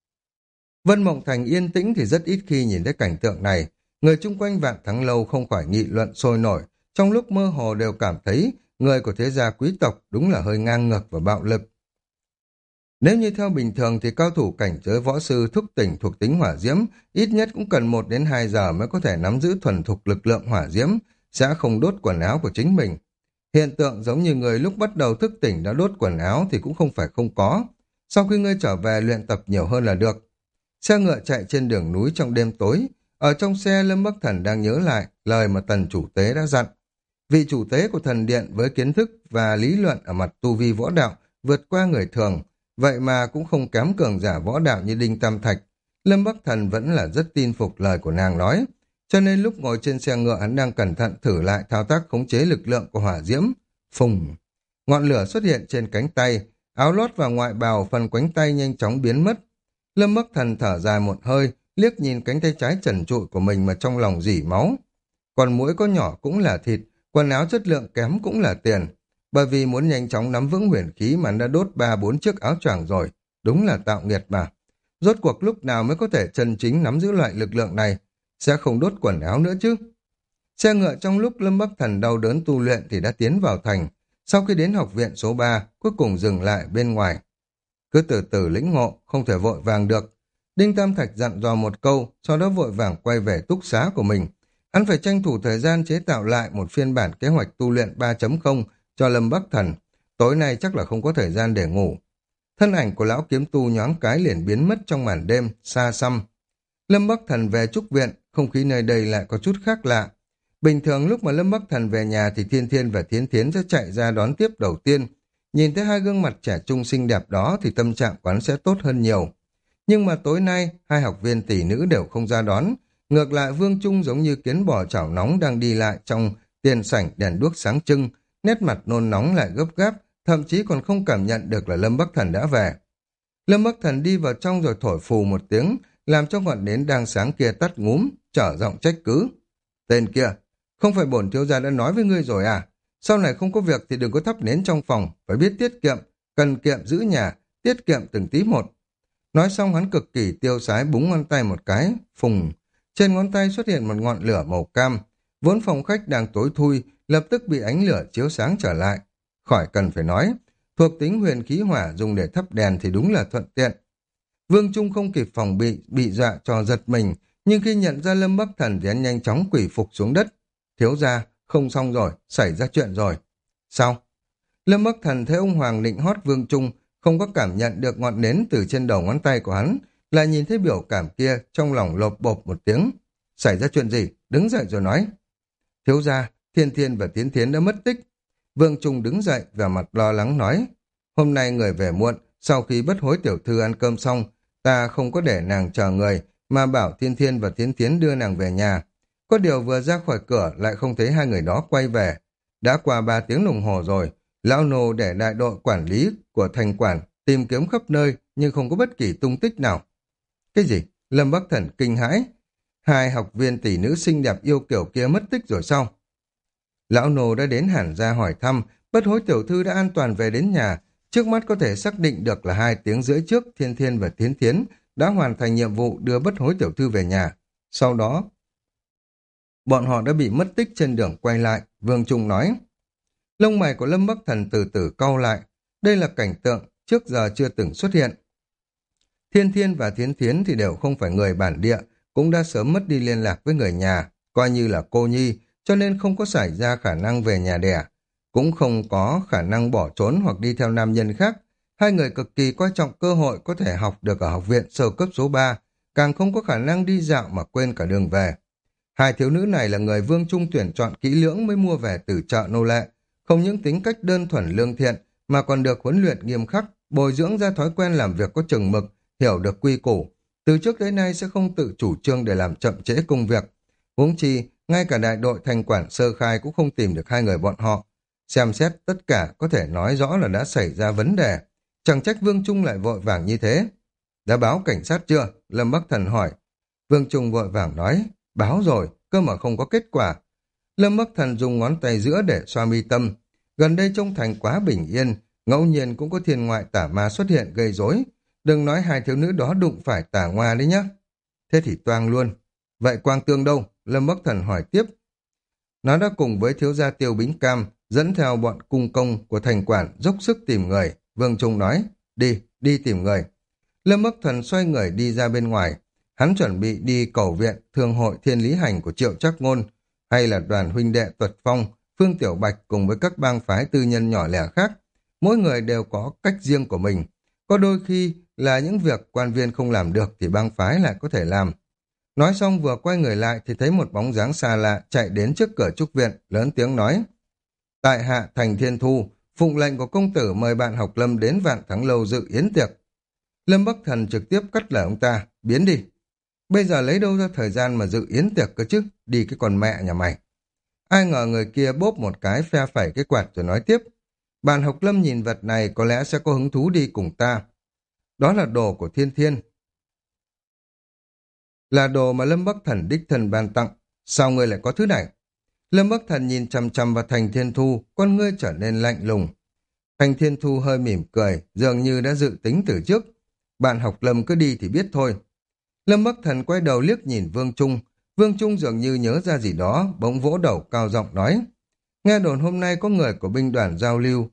Vân Mộng Thành yên tĩnh thì rất ít khi nhìn thấy cảnh tượng này. Người chung quanh Vạn Thắng Lâu không khỏi nghị luận sôi nổi, trong lúc mơ hồ đều cảm thấy người của thế gia quý tộc đúng là hơi ngang ngược và bạo lực. Nếu như theo bình thường thì cao thủ cảnh giới võ sư thức tỉnh thuộc tính hỏa diễm ít nhất cũng cần một đến hai giờ mới có thể nắm giữ thuần thục lực lượng hỏa diễm, sẽ không đốt quần áo của chính mình. Hiện tượng giống như người lúc bắt đầu thức tỉnh đã đốt quần áo thì cũng không phải không có. Sau khi ngươi trở về luyện tập nhiều hơn là được. Xe ngựa chạy trên đường núi trong đêm tối. Ở trong xe, Lâm Bắc Thần đang nhớ lại lời mà tần chủ tế đã dặn. Vị chủ tế của thần điện với kiến thức và lý luận ở mặt tu vi võ đạo vượt qua người thường, vậy mà cũng không kém cường giả võ đạo như Đinh Tam Thạch. Lâm Bắc Thần vẫn là rất tin phục lời của nàng nói. Cho nên lúc ngồi trên xe ngựa hắn đang cẩn thận thử lại thao tác khống chế lực lượng của hỏa diễm. Phùng! Ngọn lửa xuất hiện trên cánh tay, áo lót và ngoại bào phần quánh tay nhanh chóng biến mất. Lâm Bắc Thần thở dài một hơi, liếc nhìn cánh tay trái trần trụi của mình mà trong lòng rỉ máu. Còn mũi có nhỏ cũng là thịt, quần áo chất lượng kém cũng là tiền. Bởi vì muốn nhanh chóng nắm vững huyền khí mà đã đốt ba bốn chiếc áo choàng rồi, đúng là tạo nghiệt mà. Rốt cuộc lúc nào mới có thể chân chính nắm giữ loại lực lượng này, sẽ không đốt quần áo nữa chứ. Xe ngựa trong lúc Lâm Bắc Thần đau đớn tu luyện thì đã tiến vào thành. Sau khi đến học viện số ba, cuối cùng dừng lại bên ngoài. Cứ từ từ lĩnh ngộ, không thể vội vàng được. Đinh Tam Thạch dặn dò một câu, sau đó vội vàng quay về túc xá của mình. Hắn phải tranh thủ thời gian chế tạo lại một phiên bản kế hoạch tu luyện ba chấm không cho Lâm Bắc Thần. Tối nay chắc là không có thời gian để ngủ. Thân ảnh của lão kiếm tu nhoáng cái liền biến mất trong màn đêm, xa xăm. Lâm Bắc Thần về trúc viện, không khí nơi đây lại có chút khác lạ. Bình thường lúc mà Lâm Bắc Thần về nhà thì Thiên Thiên và Thiến Thiến sẽ chạy ra đón tiếp đầu tiên. Nhìn thấy hai gương mặt trẻ trung xinh đẹp đó thì tâm trạng quán sẽ tốt hơn nhiều. Nhưng mà tối nay, hai học viên tỷ nữ đều không ra đón. Ngược lại Vương Trung giống như kiến bò chảo nóng đang đi lại trong tiền sảnh đèn đuốc sáng trưng, nét mặt nôn nóng lại gấp gáp, thậm chí còn không cảm nhận được là Lâm Bắc Thần đã về. Lâm Bắc Thần đi vào trong rồi thổi phù một tiếng, làm cho ngọn nến đang sáng kia tắt ngúm, trở giọng trách cứ. Tên kia, không phải bổn thiếu gia đã nói với ngươi rồi à? Sau này không có việc thì đừng có thắp nến trong phòng, phải biết tiết kiệm, cần kiệm giữ nhà, tiết kiệm từng tí một. Nói xong hắn cực kỳ tiêu sái búng ngón tay một cái, phùng. Trên ngón tay xuất hiện một ngọn lửa màu cam, vốn phòng khách đang tối thui, lập tức bị ánh lửa chiếu sáng trở lại. Khỏi cần phải nói, thuộc tính huyền khí hỏa dùng để thắp đèn thì đúng là thuận tiện. Vương Trung không kịp phòng bị, bị dọa cho giật mình, nhưng khi nhận ra Lâm Bắc Thần thì hắn nhanh chóng quỳ phục xuống đất. Thiếu gia, không xong rồi, xảy ra chuyện rồi. Sao? Lâm Bắc Thần thấy ông Hoàng định hót Vương Trung, không có cảm nhận được ngọn nến từ trên đầu ngón tay của hắn, lại nhìn thấy biểu cảm kia, trong lòng lộp bộp một tiếng. Xảy ra chuyện gì? Đứng dậy rồi nói. Thiếu gia, Thiên Thiên và Tiến Thiến đã mất tích. Vương Trung đứng dậy, vẻ mặt lo lắng nói. Hôm nay người về muộn, sau khi bất hối tiểu thư ăn cơm xong, ta không có để nàng chờ người, mà bảo Thiên Thiên và Tiến Thiến đưa nàng về nhà. Có điều vừa ra khỏi cửa lại không thấy hai người đó quay về. Đã qua ba tiếng đồng hồ rồi, lão nô để đại đội quản lý của thành quản tìm kiếm khắp nơi nhưng không có bất kỳ tung tích nào. Cái gì? Lâm Bắc Thần kinh hãi. Hai học viên tỷ nữ xinh đẹp yêu kiểu kia mất tích rồi sao? Lão nô đã đến hẳn ra hỏi thăm, bất hối tiểu thư đã an toàn về đến nhà. Trước mắt có thể xác định được là hai tiếng rưỡi trước Thiên Thiên và Tiến Thiến đã hoàn thành nhiệm vụ đưa bất hối tiểu thư về nhà. Sau đó, bọn họ đã bị mất tích trên đường quay lại, Vương Trung nói. Lông mày của Lâm Bắc Thần từ từ cau lại. Đây là cảnh tượng trước giờ chưa từng xuất hiện. Thiên Thiên và Thiến Thiến thì đều không phải người bản địa, cũng đã sớm mất đi liên lạc với người nhà, coi như là cô nhi, cho nên không có xảy ra khả năng về nhà đẻ. Cũng không có khả năng bỏ trốn hoặc đi theo nam nhân khác. Hai người cực kỳ quan trọng cơ hội có thể học được ở học viện sơ cấp số ba, càng không có khả năng đi dạo mà quên cả đường về. Hai thiếu nữ này là người Vương Trung tuyển chọn kỹ lưỡng mới mua về từ chợ nô lệ, không những tính cách đơn thuần lương thiện mà còn được huấn luyện nghiêm khắc, bồi dưỡng ra thói quen làm việc có chừng mực, hiểu được quy củ. Từ trước tới nay sẽ không tự chủ trương để làm chậm trễ công việc. Huống chi, ngay cả đại đội thành quản sơ khai cũng không tìm được hai người bọn họ. Xem xét tất cả có thể nói rõ là đã xảy ra vấn đề. Chẳng trách Vương Trung lại vội vàng như thế. Đã báo cảnh sát chưa? Lâm Bắc Thần hỏi. Vương Trung vội vàng nói, báo rồi, cơ mà không có kết quả. Lâm Bắc Thần dùng ngón tay giữa để xoa mi tâm. Gần đây trong thành quá bình yên, ngẫu nhiên cũng có thiên ngoại tả ma xuất hiện gây rối. Đừng nói hai thiếu nữ đó đụng phải tả ngoa đấy nhá. Thế thì toang luôn. Vậy Quang Tương đâu? Lâm Bắc Thần hỏi tiếp. Nó đã cùng với thiếu gia Tiêu Bính Cam dẫn theo bọn cung công của thành quản dốc sức tìm người. Vương Trung nói, đi, đi tìm người. Lâm Bắc Thần xoay người đi ra bên ngoài. Hắn chuẩn bị đi cầu viện thương hội thiên lý hành của Triệu Trác Ngôn, hay là đoàn huynh đệ Tuật Phong, Phương Tiểu Bạch cùng với các bang phái tư nhân nhỏ lẻ khác. Mỗi người đều có cách riêng của mình. Có đôi khi là những việc quan viên không làm được thì bang phái lại có thể làm. Nói xong vừa quay người lại thì thấy một bóng dáng xa lạ chạy đến trước cửa trúc viện, lớn tiếng nói. Tại hạ Thành Thiên Thu, phụng lệnh của công tử mời bạn học Lâm đến Vạn Thắng Lâu dự yến tiệc. Lâm Bắc Thần trực tiếp cắt lời ông ta, biến đi. Bây giờ lấy đâu ra thời gian mà dự yến tiệc cơ chứ, đi cái con mẹ nhà mày. Ai ngờ người kia bóp một cái phe phẩy cái quạt rồi nói tiếp. Bạn học Lâm nhìn vật này có lẽ sẽ có hứng thú đi cùng ta. Đó là đồ của Thiên Thiên. Là đồ mà Lâm Bắc Thần đích thân ban tặng. Sao ngươi lại có thứ này? Lâm Bắc Thần nhìn chằm chằm vào Thành Thiên Thu, con ngươi trở nên lạnh lùng. Thành Thiên Thu hơi mỉm cười, dường như đã dự tính từ trước. Bạn học Lâm cứ đi thì biết thôi. Lâm Bắc Thần quay đầu liếc nhìn Vương Trung. Vương Trung dường như nhớ ra gì đó, bỗng vỗ đầu cao giọng nói. Nghe đồn hôm nay có người của binh đoàn giao lưu.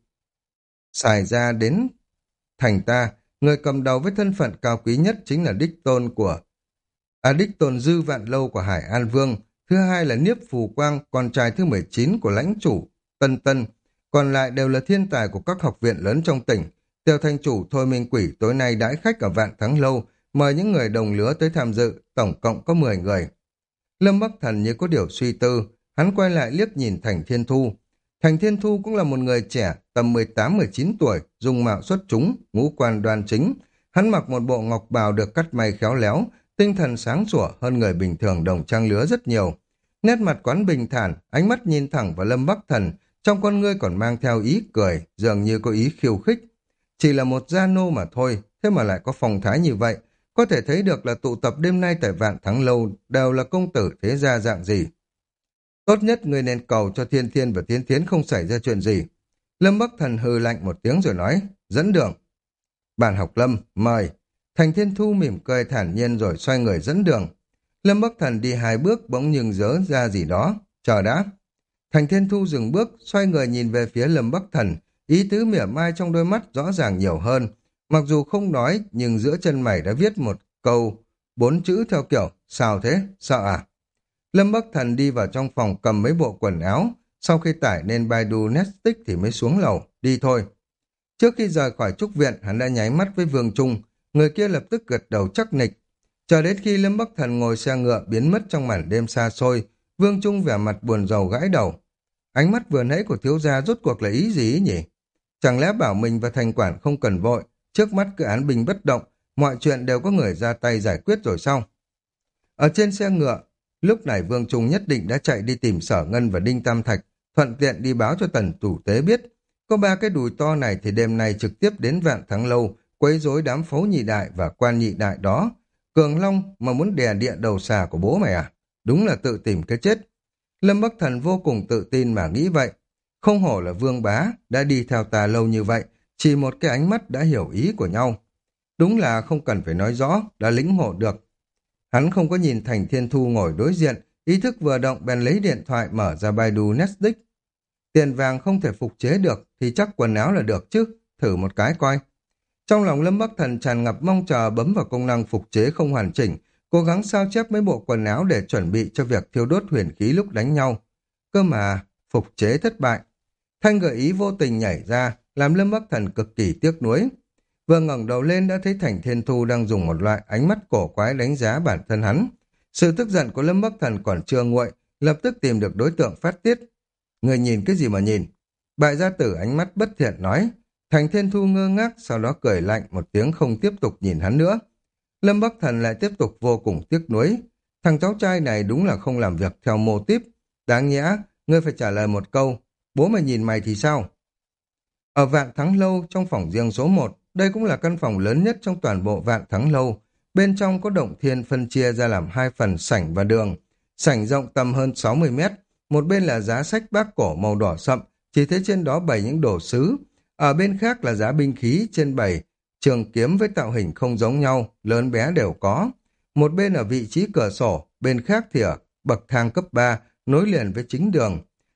Xài ra đến thành ta, người cầm đầu với thân phận cao quý nhất chính là đích tôn của À đích tôn Dư Vạn Lâu của Hải An Vương, thứ hai là Niếp Phù Quang, con trai thứ mười chín của lãnh chủ Tân Tân, còn lại đều là thiên tài của các học viện lớn trong tỉnh. Tiêu thành chủ Thôi Minh Quỷ tối nay đãi khách ở Vạn Thắng Lâu, mời những người đồng lứa tới tham dự, tổng cộng có mười người. Lâm Bắc Thần như có điều suy tư, hắn quay lại liếc nhìn Thành Thiên Thu. Thành Thiên Thu cũng là một người trẻ, tầm mười tám mười chín tuổi, dung mạo xuất chúng, ngũ quan đoan chính. Hắn mặc một bộ ngọc bào được cắt may khéo léo, tinh thần sáng sủa hơn người bình thường đồng trang lứa rất nhiều. Nét mặt quán bình thản, ánh mắt nhìn thẳng vào Lâm Bắc Thần, trong con ngươi còn mang theo ý cười, dường như có ý khiêu khích. Chỉ là một gia nô mà thôi, thế mà lại có phong thái như vậy. Có thể thấy được là tụ tập đêm nay tại Vạn Thắng Lâu đều là công tử thế gia dạng gì. Tốt nhất người nên cầu cho Thiên Thiên và Thiên Thiến không xảy ra chuyện gì. Lâm Bắc Thần hừ lạnh một tiếng rồi nói, dẫn đường. Bạn học Lâm, mời. Thành Thiên Thu mỉm cười thản nhiên rồi xoay người dẫn đường. Lâm Bắc Thần đi hai bước bỗng nhưng dớ ra gì đó. Chờ đã. Thành Thiên Thu dừng bước, xoay người nhìn về phía Lâm Bắc Thần. Ý tứ mỉa mai trong đôi mắt rõ ràng nhiều hơn. Mặc dù không nói, nhưng giữa chân mày đã viết một câu, bốn chữ theo kiểu, sao thế, sợ à? Lâm Bắc Thần đi vào trong phòng cầm mấy bộ quần áo, sau khi tải lên Baidu Netflix thì mới xuống lầu, đi thôi. Trước khi rời khỏi trúc viện, hắn đã nháy mắt với Vương Trung, người kia lập tức gật đầu chắc nịch. Chờ đến khi Lâm Bắc Thần ngồi xe ngựa biến mất trong màn đêm xa xôi, Vương Trung vẻ mặt buồn rầu gãi đầu. Ánh mắt vừa nãy của thiếu gia rốt cuộc là ý gì nhỉ? Chẳng lẽ bảo mình và thành quản không cần vội, trước mắt cứ án binh bất động, mọi chuyện đều có người ra tay giải quyết rồi sao? Ở trên xe ngựa, lúc này Vương Trung nhất định đã chạy đi tìm Sở Ngân và Đinh Tam Thạch, thuận tiện đi báo cho Tần Thủ Tế biết. Có ba cái đùi to này thì đêm nay trực tiếp đến Vạn Thắng Lâu, quấy rối đám Phấu Nhị Đại và Quan Nhị Đại đó. Cường Long mà muốn đè địa đầu xà của bố mày à? Đúng là tự tìm cái chết. Lâm Bắc Thần vô cùng tự tin mà nghĩ vậy. Không hổ là Vương Bá, đã đi theo ta lâu như vậy, chỉ một cái ánh mắt đã hiểu ý của nhau. Đúng là không cần phải nói rõ, đã lĩnh ngộ được. Hắn không có nhìn Thành Thiên Thu ngồi đối diện, ý thức vừa động bèn lấy điện thoại mở ra Baidu Netflix. Tiền vàng không thể phục chế được thì chắc quần áo là được chứ, thử một cái coi. Trong lòng Lâm Bắc Thần tràn ngập mong chờ bấm vào công năng phục chế không hoàn chỉnh, cố gắng sao chép mấy bộ quần áo để chuẩn bị cho việc thiêu đốt huyền khí lúc đánh nhau. Cơ mà, phục chế thất bại. Thanh gợi ý vô tình nhảy ra, làm Lâm Bắc Thần cực kỳ tiếc nuối. Vừa ngẩng đầu lên đã thấy Thành Thiên Thu đang dùng một loại ánh mắt cổ quái đánh giá bản thân hắn. Sự tức giận của Lâm Bắc Thần còn chưa nguội, lập tức tìm được đối tượng phát tiết. Người nhìn cái gì mà nhìn? Bại gia tử ánh mắt bất thiện nói. Thành Thiên Thu ngơ ngác, sau đó cười lạnh một tiếng không tiếp tục nhìn hắn nữa. Lâm Bắc Thần lại tiếp tục vô cùng tiếc nuối. Thằng cháu trai này đúng là không làm việc theo mô típ. Đáng nhẽ, ngươi phải trả lời một câu. Bố mày nhìn mày thì sao? Ở Vạn Thắng Lâu, trong phòng riêng số một, đây cũng là căn phòng lớn nhất trong toàn bộ Vạn Thắng Lâu. Bên trong có động thiên phân chia ra làm hai phần sảnh và đường. Sảnh rộng tầm hơn sáu mươi mét. Một bên là giá sách bác cổ màu đỏ sậm, chỉ thấy trên đó bày những đồ sứ. Ở bên khác là giá binh khí trên bày, trường kiếm với tạo hình không giống nhau, lớn bé đều có. Một bên ở vị trí cửa sổ, bên khác thì ở bậc thang cấp ba, nối liền với chính đường.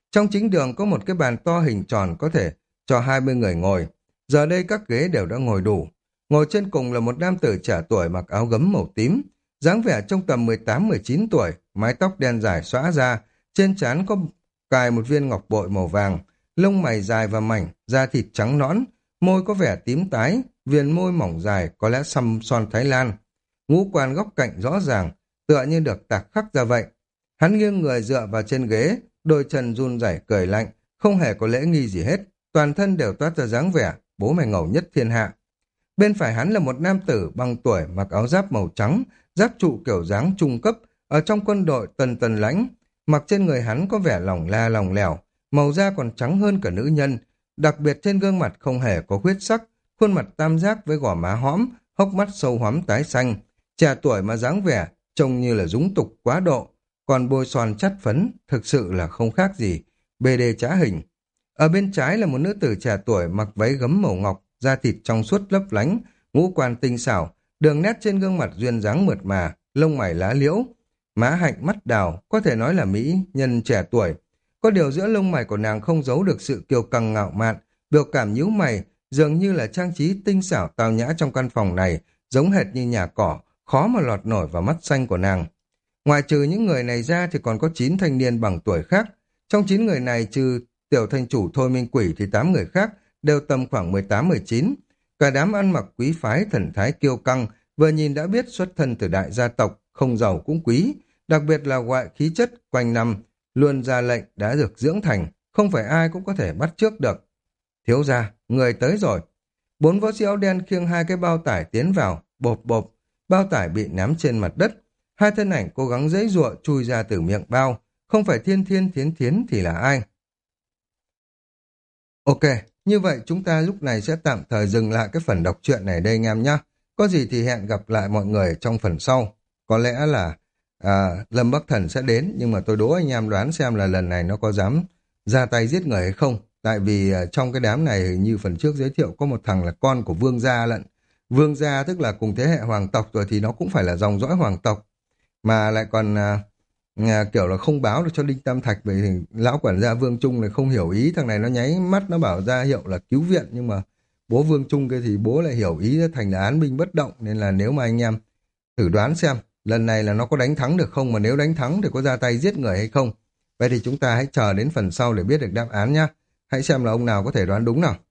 Trong chính đường có một cái bàn to hình tròn có thể cho hai mươi người ngồi. Giờ đây các ghế đều đã ngồi đủ. Ngồi trên cùng là một nam tử trẻ tuổi mặc áo gấm màu tím, dáng vẻ trong tầm mười tám mười chín tuổi, mái tóc đen dài xõa ra, trên trán có cài một viên ngọc bội màu vàng, lông mày dài và mảnh, da thịt trắng nõn, môi có vẻ tím tái, viền môi mỏng dài có lẽ xăm son Thái Lan. Ngũ quan góc cạnh rõ ràng, tựa như được tạc khắc ra vậy. Hắn nghiêng người dựa vào trên ghế, đôi chân run rẩy cười lạnh, không hề có lễ nghi gì hết, toàn thân đều toát ra dáng vẻ bố mày ngầu nhất thiên hạ. Bên phải hắn là một nam tử bằng tuổi mặc áo giáp màu trắng, giáp trụ kiểu dáng trung cấp, ở trong quân đội tần tần lãnh, mặc trên người hắn có vẻ lỏng la lỏng lẻo, màu da còn trắng hơn cả nữ nhân, đặc biệt trên gương mặt không hề có huyết sắc, khuôn mặt tam giác với gò má hõm, hốc mắt sâu hoắm tái xanh, trẻ tuổi mà dáng vẻ trông như là dúng tục quá độ, còn bôi son chắt phấn thực sự là không khác gì bê đê trá hình. Ở bên trái là một nữ tử trẻ tuổi mặc váy gấm màu ngọc, da thịt trong suốt lấp lánh, ngũ quan tinh xảo, đường nét trên gương mặt duyên dáng mượt mà, lông mày lá liễu, má hạnh mắt đào, có thể nói là mỹ nhân trẻ tuổi. Có điều giữa lông mày của nàng không giấu được sự kiêu căng ngạo mạn, biểu cảm nhíu mày, dường như là trang trí tinh xảo tao nhã trong căn phòng này, giống hệt như nhà cỏ, khó mà lọt nổi vào mắt xanh của nàng. Ngoài trừ những người này ra thì còn có chín thanh niên bằng tuổi khác. Trong chín người này trừ tiểu thanh chủ Thôi Minh Quỷ thì tám người khác đều tầm khoảng mười tám mười chín. Cả đám ăn mặc quý phái thần thái kiêu căng, vừa nhìn đã biết xuất thân từ đại gia tộc, không giàu cũng quý, đặc biệt là ngoại khí chất quanh năm, luôn ra lệnh đã được dưỡng thành, không phải ai cũng có thể bắt chước được. Thiếu gia, người tới rồi. Bốn võ sĩ áo đen khiêng hai cái bao tải tiến vào, bộp bộp, bao tải bị ném trên mặt đất. Hai thân ảnh cố gắng giãy giụa chui ra từ miệng bao, không phải Thiên Thiên Thiến Thiến thì là ai? Ok, như vậy chúng ta lúc này sẽ tạm thời dừng lại cái phần đọc truyện này đây anh em nhé. Có gì thì hẹn gặp lại mọi người trong phần sau. Có lẽ là à, Lâm Bắc Thần sẽ đến, nhưng mà tôi đố anh em đoán xem là lần này nó có dám ra tay giết người hay không. Tại vì à, trong cái đám này như phần trước giới thiệu có một thằng là con của Vương Gia lận. Vương Gia tức là cùng thế hệ hoàng tộc rồi thì nó cũng phải là dòng dõi hoàng tộc. Mà lại còn à, à, kiểu là không báo được cho Đinh Tam Thạch, bởi thì lão quản gia Vương Trung này không hiểu ý, thằng này nó nháy mắt nó bảo ra hiệu là cứu viện, nhưng mà bố Vương Trung kia thì bố lại hiểu ý thành là án binh bất động, nên là nếu mà anh em thử đoán xem lần này là nó có đánh thắng được không, mà nếu đánh thắng thì có ra tay giết người hay không. Vậy thì chúng ta hãy chờ đến phần sau để biết được đáp án nhé. Hãy xem là ông nào có thể đoán đúng nào.